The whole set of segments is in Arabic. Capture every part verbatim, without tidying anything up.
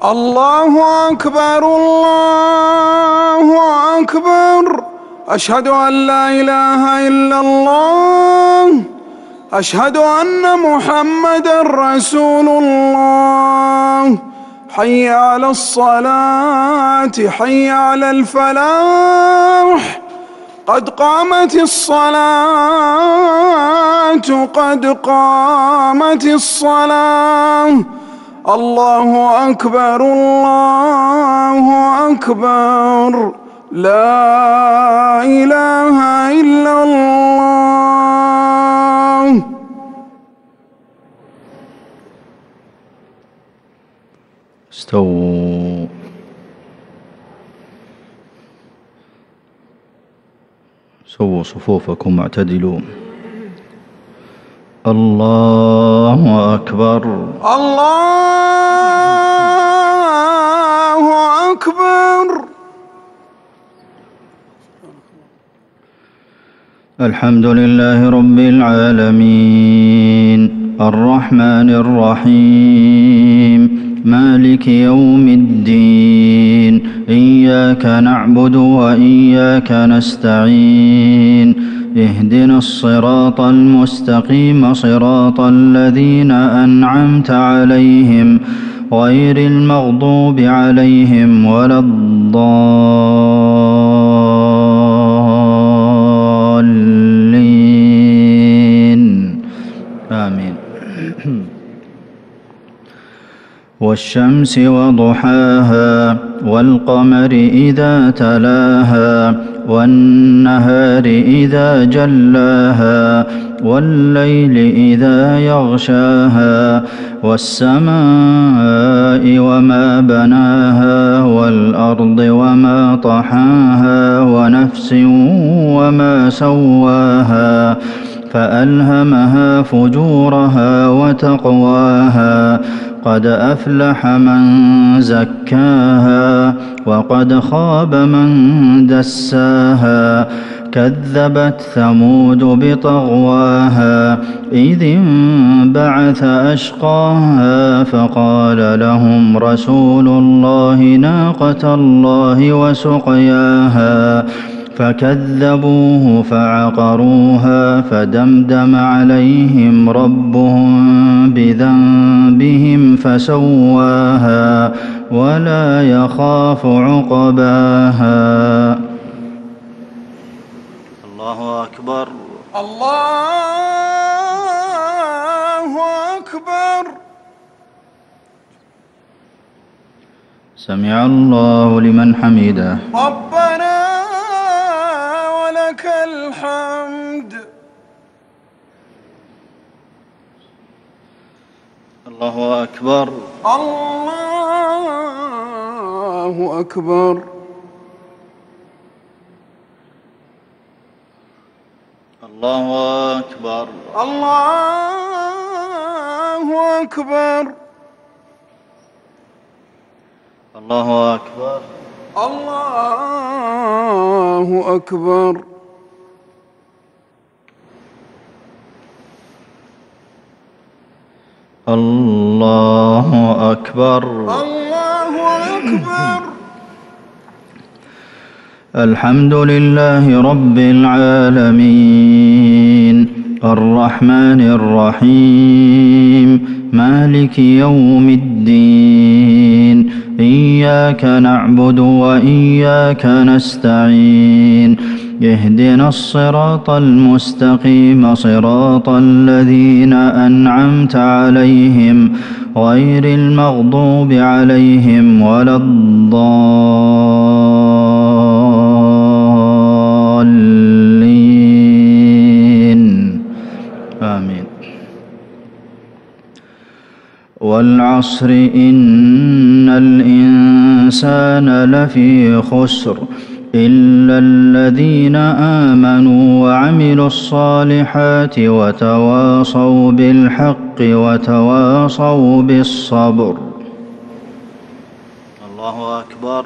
الله أكبر الله أكبر. أشهد أن لا إله إلا الله. أشهد أن محمدًا رسول الله. حي على الصلاة، حي على الفلاح، قد قامت الصلاة، قد قامت الصلاة. الله أكبر الله أكبر. لا إله إلا الله. استووا. سووا صفوفكم واعتدلوا. الله أكبر الله أكبر. الحمد لله رب العالمين الرحمن الرحيم مالك يوم الدين إياك نعبد وإياك نستعين اهدنا الصراط المستقيم صراط الذين أنعمت عليهم غير المغضوب عليهم ولا الضالين آمين. والشمس وضحاها والقمر إذا تلاها والنهار إذا جلاها والليل إذا يغشاها والسماء وما بناها والأرض وما طحاها ونفس وما سواها فألهمها فجورها وتقواها قد أفلح من زكاها وقد خاب من دساها كذبت ثمود بطغواها إذ انبعث أشقاها فقال لهم رسول الله ناقة الله وسقياها فكذبوه فعقروها فدمدم عليهم ربهم بذنبهم فسواها ولا يخاف عقباها. الله أكبر الله أكبر. سمع الله لمن حمده. ربنا ولك الحمد. الله أكبر الله أكبر. الله أكبر الله أكبر. الله أكبر الله أكبر. الله أكبر الله أكبر. الحمد لله رب العالمين الرحمن الرحيم مالك يوم الدين إياك نعبد وإياك نستعين اهدنا الصراط المستقيم صراط الذين أنعمت عليهم غير المغضوب عليهم ولا الضالين آمين. والعصر إن الإنسان لفي خسر إلا الذين آمنوا وعملوا الصالحات وتواصوا بالحق وتواصوا بالصبر. الله أكبر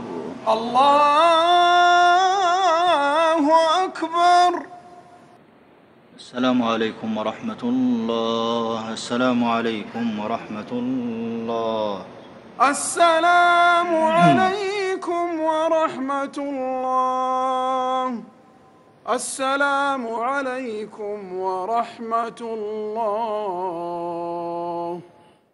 الله أكبر. السلام عليكم ورحمة الله. السلام عليكم ورحمة الله. السلام عليكم ورحمة الله. السلام عليكم ورحمة الله.